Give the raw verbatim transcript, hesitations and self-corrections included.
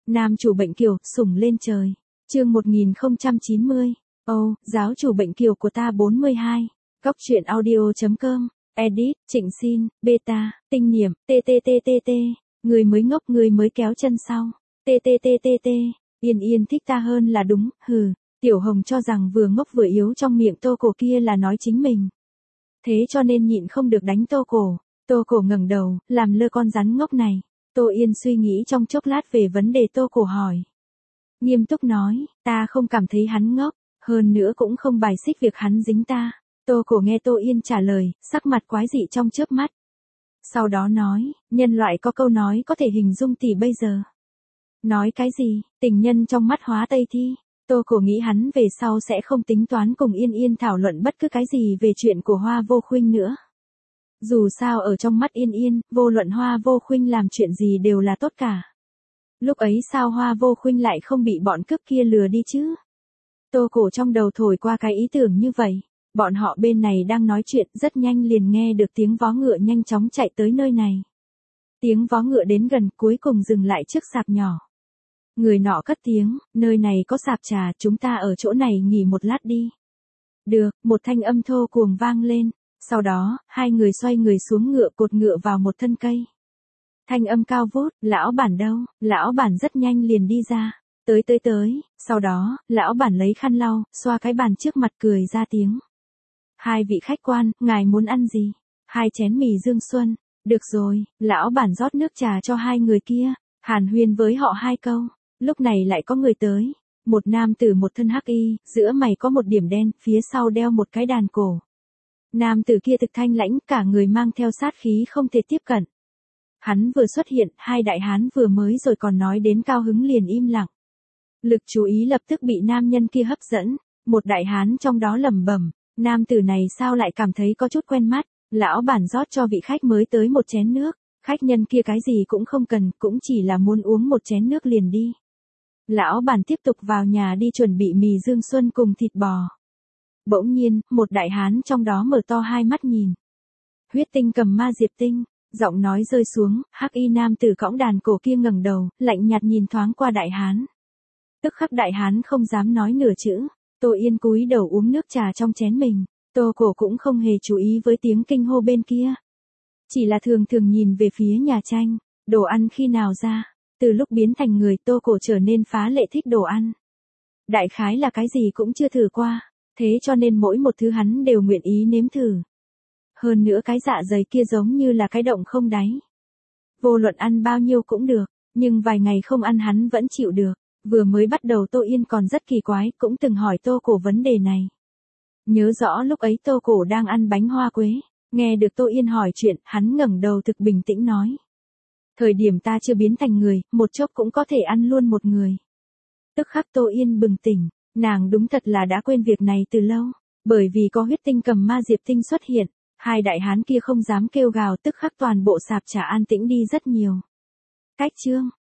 Nam chủ bệnh kiều, sủng lên trời. Chương một nghìn không trăm chín mươi. Ồ, oh, giáo chủ bệnh kiều của ta bốn mươi hai. Góc truyện audio.com. Edit, Trịnh Xin, Beta, Tinh Niệm, tttt. Người mới ngốc người mới kéo chân sau. tttt. Yên Yên thích ta hơn là đúng, hừ. Tiểu Hồng cho rằng vừa ngốc vừa yếu trong miệng Tô Cổ kia là nói chính mình. Thế cho nên nhịn không được đánh Tô Cổ. Tô Cổ ngẩng đầu, làm lơ con rắn ngốc này. Tô Yên suy nghĩ trong chốc lát về vấn đề Tô Cổ hỏi. Nghiêm túc nói, ta không cảm thấy hắn ngốc, hơn nữa cũng không bài xích việc hắn dính ta. Tô Cổ nghe Tô Yên trả lời, sắc mặt quái dị trong chớp mắt. Sau đó nói, nhân loại có câu nói có thể hình dung tỷ bây giờ. Nói cái gì, tình nhân trong mắt hóa tây thi. Tô Cổ nghĩ hắn về sau sẽ không tính toán cùng Yên Yên thảo luận bất cứ cái gì về chuyện của Hoa Vô Khuynh nữa. Dù sao ở trong mắt Yên Yên, vô luận Hoa Vô Khuynh làm chuyện gì đều là tốt cả. Lúc ấy sao Hoa Vô Khuynh lại không bị bọn cướp kia lừa đi chứ? Tô Cổ trong đầu thổi qua cái ý tưởng như vậy. Bọn họ bên này đang nói chuyện, rất nhanh liền nghe được tiếng vó ngựa nhanh chóng chạy tới nơi này. Tiếng vó ngựa đến gần, cuối cùng dừng lại trước sạp nhỏ. Người nọ cất tiếng, nơi này có sạp trà, chúng ta ở chỗ này nghỉ một lát đi. Được, một thanh âm thô cuồng vang lên. Sau đó, hai người xoay người xuống ngựa, cột ngựa vào một thân cây. Thanh âm cao vút, lão bản đâu? Lão bản rất nhanh liền đi ra. Tới tới tới, sau đó, lão bản lấy khăn lau, xoa cái bàn trước mặt cười ra tiếng. Hai vị khách quan, ngài muốn ăn gì? Hai chén mì Dương Xuân. Được rồi, lão bản rót nước trà cho hai người kia, hàn huyên với họ hai câu. Lúc này lại có người tới. Một nam tử một thân hắc y, giữa mày có một điểm đen, phía sau đeo một cái đàn cổ. Nam tử kia thực thanh lãnh, cả người mang theo sát khí không thể tiếp cận. Hắn vừa xuất hiện, hai đại hán vừa mới rồi còn nói đến cao hứng liền im lặng. Lực chú ý lập tức bị nam nhân kia hấp dẫn, một đại hán trong đó lẩm bẩm, nam tử này sao lại cảm thấy có chút quen mắt, lão bản rót cho vị khách mới tới một chén nước, khách nhân kia cái gì cũng không cần, cũng chỉ là muốn uống một chén nước liền đi. Lão bản tiếp tục vào nhà đi chuẩn bị mì Dương Xuân cùng thịt bò. Bỗng nhiên, một đại hán trong đó mở to hai mắt nhìn. Huyết tinh cầm ma diệp tinh, giọng nói rơi xuống, hắc y nam tử cõng đàn cổ kia ngẩng đầu, lạnh nhạt nhìn thoáng qua đại hán. Tức khắc đại hán không dám nói nửa chữ, Tô Yên cúi đầu uống nước trà trong chén mình, Tô Cổ cũng không hề chú ý với tiếng kinh hô bên kia. Chỉ là thường thường nhìn về phía nhà tranh, đồ ăn khi nào ra, từ lúc biến thành người Tô Cổ trở nên phá lệ thích đồ ăn. Đại khái là cái gì cũng chưa thử qua, thế cho nên mỗi một thứ hắn đều nguyện ý nếm thử. Hơn nữa cái dạ dày kia giống như là cái động không đáy. Vô luận ăn bao nhiêu cũng được, nhưng vài ngày không ăn hắn vẫn chịu được. Vừa mới bắt đầu Tô Yên còn rất kỳ quái, cũng từng hỏi Tô Cổ vấn đề này. Nhớ rõ lúc ấy Tô Cổ đang ăn bánh hoa quế, nghe được Tô Yên hỏi chuyện, hắn ngẩng đầu thực bình tĩnh nói. Thời điểm ta chưa biến thành người, một chốc cũng có thể ăn luôn một người. Tức khắc Tô Yên bừng tỉnh, nàng đúng thật là đã quên việc này từ lâu, bởi vì có huyết tinh cầm ma diệp tinh xuất hiện, hai đại hán kia không dám kêu gào, tức khắc toàn bộ sạp trà an tĩnh đi rất nhiều. Cách chương